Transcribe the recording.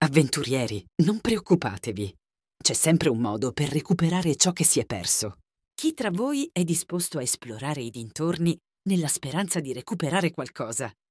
Avventurieri, non preoccupatevi. C'è sempre un modo per recuperare ciò che si è perso. Chi tra voi è disposto a esplorare i dintorni nella speranza di recuperare qualcosa?